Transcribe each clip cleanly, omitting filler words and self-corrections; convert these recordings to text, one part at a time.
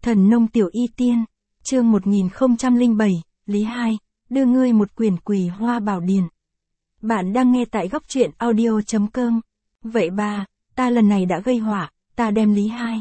Thần nông tiểu y tiên, chương 1007, Lý Hai, đưa ngươi một quyển Quỳ Hoa Bảo Điển. Bạn đang nghe tại góc truyện audio.com. Vậy bà, ta lần này đã gây họa, ta đem Lý Hai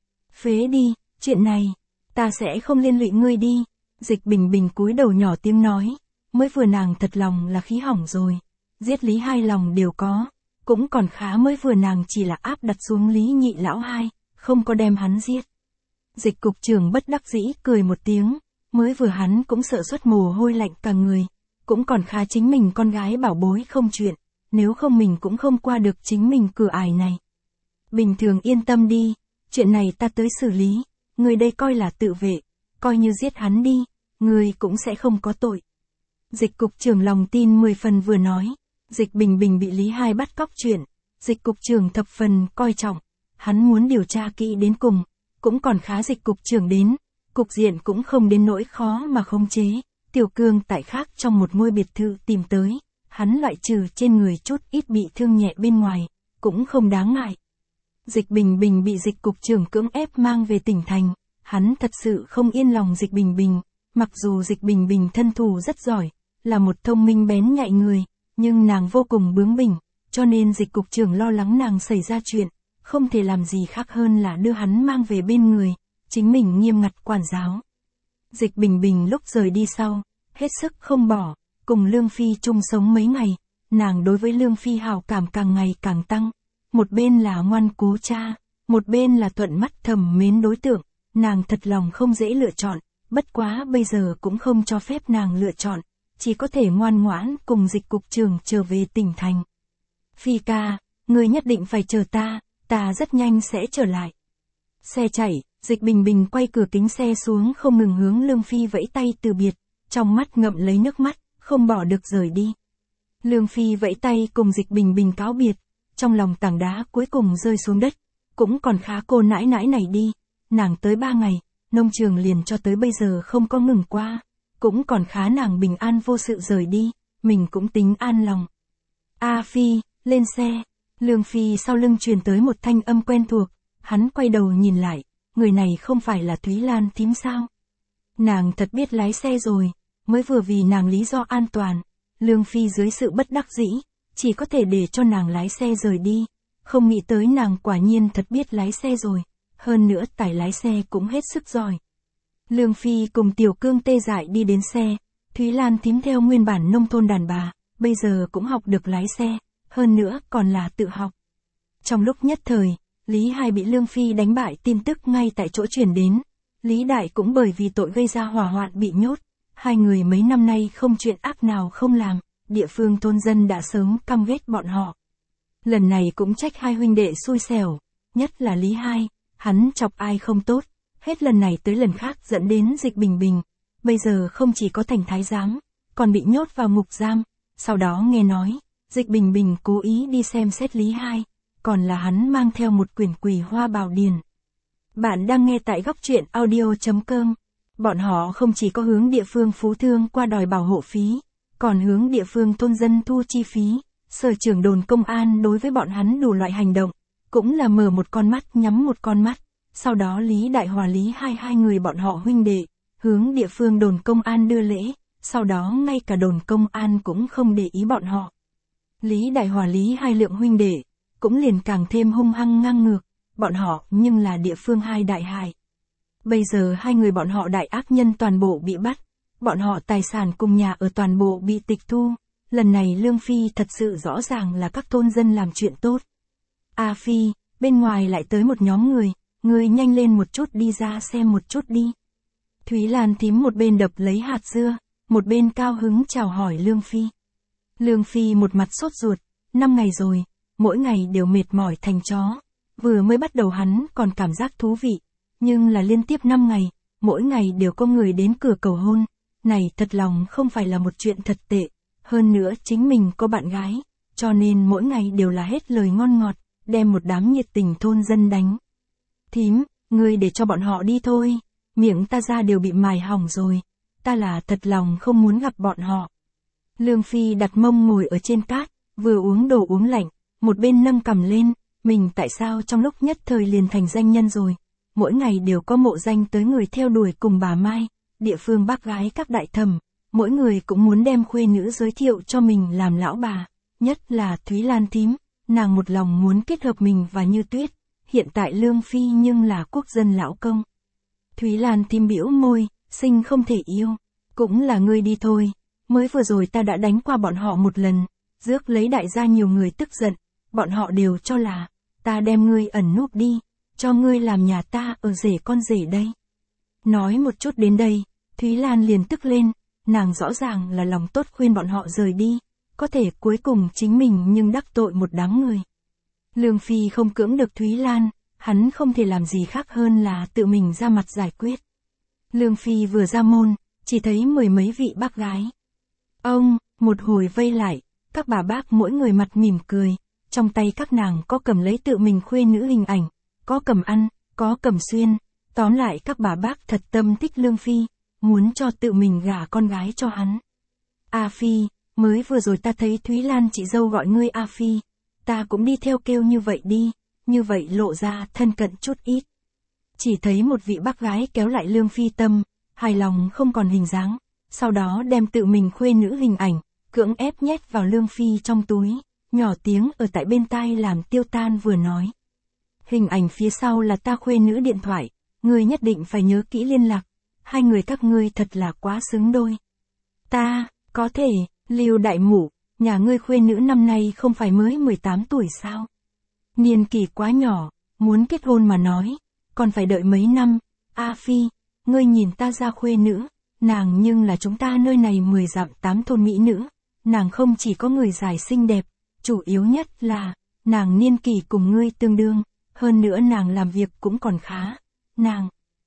phế đi, chuyện này, ta sẽ không liên lụy ngươi đi. Dịch Bình Bình cúi đầu nhỏ tiếng nói, mới vừa nàng thật lòng là khí hỏng rồi, giết Lý Hai lòng đều có, cũng còn khá mới vừa nàng chỉ là áp đặt xuống Lý Nhị lão hai, không có đem hắn giết. Dịch cục trưởng bất đắc dĩ cười một tiếng, mới vừa hắn cũng sợ xuất mồ hôi lạnh cả người, cũng còn khá chính mình con gái bảo bối không chuyện, nếu không mình cũng không qua được chính mình cửa ải này. Bình thường yên tâm đi, chuyện này ta tới xử lý, người đây coi là tự vệ, coi như giết hắn đi, người cũng sẽ không có tội. Dịch cục trưởng lòng tin 10 phần vừa nói, Dịch Bình Bình bị Lý Hai bắt cóc chuyện, dịch cục trưởng thập phần coi trọng, hắn muốn điều tra kỹ đến cùng, cũng còn khá dịch cục trưởng đến, cục diện cũng không đến nỗi khó mà khống chế. Tiểu Cương tại khác trong một ngôi biệt thự tìm tới, hắn loại trừ trên người chút ít bị thương nhẹ bên ngoài, cũng không đáng ngại. Dịch Bình Bình bị dịch cục trưởng cưỡng ép mang về tỉnh thành, hắn thật sự không yên lòng Dịch Bình Bình, mặc dù Dịch Bình Bình thân thủ rất giỏi, là một thông minh bén nhạy người, nhưng nàng vô cùng bướng bỉnh, cho nên dịch cục trưởng lo lắng nàng xảy ra chuyện, không thể làm gì khác hơn là đưa hắn mang về bên người, chính mình nghiêm ngặt quản giáo. Dịch Bình Bình lúc rời đi sau, hết sức không bỏ, cùng Lương Phi chung sống mấy ngày, nàng đối với Lương Phi hảo cảm càng ngày càng tăng, một bên là ngoan cố cha, một bên là thuận mắt thầm mến đối tượng, nàng thật lòng không dễ lựa chọn, bất quá bây giờ cũng không cho phép nàng lựa chọn, chỉ có thể ngoan ngoãn cùng dịch cục trưởng trở về tỉnh thành. Phi ca, ngươi nhất định phải chờ ta rất nhanh sẽ trở lại. Xe chạy, Dịch Bình Bình quay cửa kính xe xuống không ngừng hướng Lương Phi vẫy tay từ biệt, trong mắt ngậm lấy nước mắt, không bỏ được rời đi. Lương Phi vẫy tay cùng Dịch Bình Bình cáo biệt, trong lòng tảng đá cuối cùng rơi xuống đất, cũng còn khá cô nãi nãi này đi, nàng tới 3 ngày, nông trường liền cho tới bây giờ không có ngừng qua, cũng còn khá nàng bình an vô sự rời đi, mình cũng tính an lòng. A Phi, lên xe. Lương Phi sau lưng truyền tới một thanh âm quen thuộc, hắn quay đầu nhìn lại, người này không phải là Thúy Lan thím sao? Nàng thật biết lái xe rồi, mới vừa vì nàng lý do an toàn, Lương Phi dưới sự bất đắc dĩ, chỉ có thể để cho nàng lái xe rời đi, không nghĩ tới nàng quả nhiên thật biết lái xe rồi, hơn nữa tài lái xe cũng hết sức giỏi. Lương Phi cùng Tiểu Cương tê dại đi đến xe, Thúy Lan thím theo nguyên bản nông thôn đàn bà, bây giờ cũng học được lái xe, hơn nữa còn là tự học. Trong lúc nhất thời, Lý Hai bị Lương Phi đánh bại tin tức ngay tại chỗ truyền đến, Lý Đại cũng bởi vì tội gây ra hỏa hoạn bị nhốt, hai người mấy năm nay không chuyện ác nào không làm, địa phương thôn dân đã sớm căm ghét bọn họ. Lần này cũng trách hai huynh đệ xui xẻo, nhất là Lý Hai, hắn chọc ai không tốt, hết lần này tới lần khác dẫn đến Dịch Bình Bình, bây giờ không chỉ có thành thái giám, còn bị nhốt vào ngục giam, sau đó nghe nói, Dịch Bình Bình cố ý đi xem xét Lý Hai, còn là hắn mang theo một quyển Quỳ Hoa Bảo Điển. Bạn đang nghe tại góc truyện audio.com. Bọn họ không chỉ có hướng địa phương phú thương qua đòi bảo hộ phí, còn hướng địa phương thôn dân thu chi phí, sở trưởng đồn công an đối với bọn hắn đủ loại hành động, cũng là mở một con mắt nhắm một con mắt, sau đó Lý Đại Hòa Lý hai người bọn họ huynh đệ, hướng địa phương đồn công an đưa lễ, sau đó ngay cả đồn công an cũng không để ý bọn họ. Lý Đại Hòa Lý Hai lượng huynh đệ, cũng liền càng thêm hung hăng ngang ngược, bọn họ nhưng là địa phương hai đại hại. Bây giờ hai người bọn họ đại ác nhân toàn bộ bị bắt, bọn họ tài sản cùng nhà ở toàn bộ bị tịch thu, lần này Lương Phi thật sự rõ ràng là các thôn dân làm chuyện tốt. A Phi, bên ngoài lại tới một nhóm người nhanh lên một chút đi ra xem một chút đi. Thúy Lan thím một bên đập lấy hạt dưa, một bên cao hứng chào hỏi Lương Phi. Lương Phi một mặt sốt ruột, 5 ngày rồi, mỗi ngày đều mệt mỏi thành chó, vừa mới bắt đầu hắn còn cảm giác thú vị, nhưng là liên tiếp 5 ngày, mỗi ngày đều có người đến cửa cầu hôn, này thật lòng không phải là một chuyện thật tệ, hơn nữa chính mình có bạn gái, cho nên mỗi ngày đều là hết lời ngon ngọt, đem một đám nhiệt tình thôn dân đánh. Thím, ngươi để cho bọn họ đi thôi, miệng ta ra đều bị mài hỏng rồi, ta là thật lòng không muốn gặp bọn họ. Lương Phi đặt mông ngồi ở trên cát, vừa uống đồ uống lạnh, một bên nâng cằm lên, mình tại sao trong lúc nhất thời liền thành danh nhân rồi, mỗi ngày đều có mộ danh tới người theo đuổi cùng bà Mai, địa phương bác gái các đại thẩm, mỗi người cũng muốn đem khuê nữ giới thiệu cho mình làm lão bà, nhất là Thúy Lan thím, nàng một lòng muốn kết hợp mình và Như Tuyết, hiện tại Lương Phi nhưng là quốc dân lão công. Thúy Lan thím bĩu môi, sinh không thể yêu, cũng là ngươi đi thôi, mới vừa rồi ta đã đánh qua bọn họ một lần, rước lấy đại gia nhiều người tức giận, bọn họ đều cho là, ta đem ngươi ẩn núp đi, cho ngươi làm nhà ta ở rể con rể đây. Nói một chút đến đây, Thúy Lan liền tức lên, nàng rõ ràng là lòng tốt khuyên bọn họ rời đi, có thể cuối cùng chính mình nhưng đắc tội một đám người. Lương Phi không cưỡng được Thúy Lan, hắn không thể làm gì khác hơn là tự mình ra mặt giải quyết. Lương Phi vừa ra môn, chỉ thấy mười mấy vị bác gái. Ông, một hồi vây lại, các bà bác mỗi người mặt mỉm cười, trong tay các nàng có cầm lấy tự mình khuê nữ hình ảnh, có cầm ăn, có cầm xuyên, tóm lại các bà bác thật tâm thích Lương Phi, muốn cho tự mình gả con gái cho hắn. A Phi, mới vừa rồi ta thấy Thúy Lan chị dâu gọi ngươi A Phi, ta cũng đi theo kêu như vậy đi, như vậy lộ ra thân cận chút ít. Chỉ thấy một vị bác gái kéo lại Lương Phi tâm, hài lòng không còn hình dáng, sau đó đem tự mình khuê nữ hình ảnh, cưỡng ép nhét vào Lương Phi trong túi, nhỏ tiếng ở tại bên tai làm tiêu tan vừa nói. Hình ảnh phía sau là ta khuê nữ điện thoại, ngươi nhất định phải nhớ kỹ liên lạc, hai người các ngươi thật là quá xứng đôi. Ta, có thể, Lưu đại mụ, nhà ngươi khuê nữ năm nay không phải mới 18 tuổi sao? Niên kỳ quá nhỏ, muốn kết hôn mà nói, còn phải đợi mấy năm. A Phi, ngươi nhìn ta ra khuê nữ, nàng nhưng là chúng ta nơi này 10 dặm 8 thôn mỹ nữ, nàng không chỉ có người dài xinh đẹp, chủ yếu nhất là, nàng niên kỳ cùng ngươi tương đương, hơn nữa nàng làm việc cũng còn khá, nàng.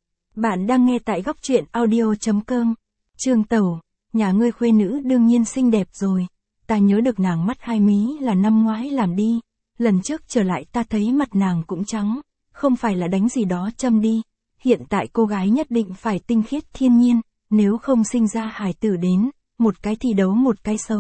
Bạn đang nghe tại góc truyện audio.com, Trương Tẩu, nhà ngươi khuê nữ đương nhiên xinh đẹp rồi, ta nhớ được nàng mắt hai mí là năm ngoái làm đi, lần trước trở lại ta thấy mặt nàng cũng trắng, không phải là đánh gì đó châm đi, hiện tại cô gái nhất định phải tinh khiết thiên nhiên, nếu không sinh ra hài tử đến, một cái thì đấu một cái xấu.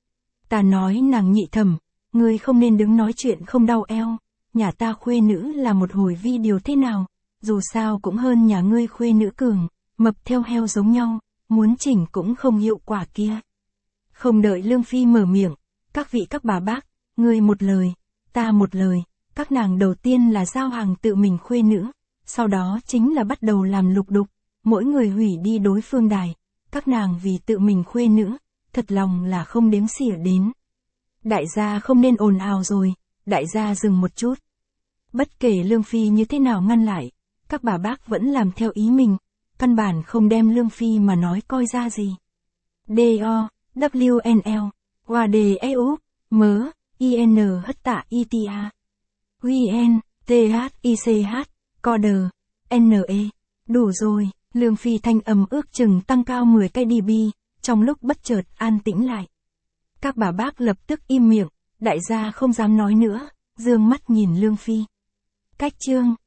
Ta nói nàng nhị thẩm, ngươi không nên đứng nói chuyện không đau eo, nhà ta khuê nữ là một hồi vi điều thế nào, dù sao cũng hơn nhà ngươi khuê nữ cường, mập theo heo giống nhau, muốn chỉnh cũng không hiệu quả kia. Không đợi Lương Phi mở miệng, các vị các bà bác, ngươi một lời, ta một lời, các nàng đầu tiên là giao hàng tự mình khuê nữ, sau đó chính là bắt đầu làm lục đục, mỗi người hủy đi đối phương đài, các nàng vì tự mình khuê nữ, thật lòng là không đếm xỉa đến. Đại gia không nên ồn ào rồi, đại gia dừng một chút. Bất kể Lương Phi như thế nào ngăn lại, các bà bác vẫn làm theo ý mình, căn bản không đem Lương Phi mà nói coi ra gì. D.O. W.N.L. W.D.E.U. M. I.N. hất tạ I.T.A. Quy.N. T.H.I.C.H. Coder. N.E. Đủ rồi, Lương Phi thanh âm ước chừng tăng cao 10 cái dB, trong lúc bất chợt an tĩnh lại. Các bà bác lập tức im miệng, đại gia không dám nói nữa, dương mắt nhìn Lương Phi. Cách chương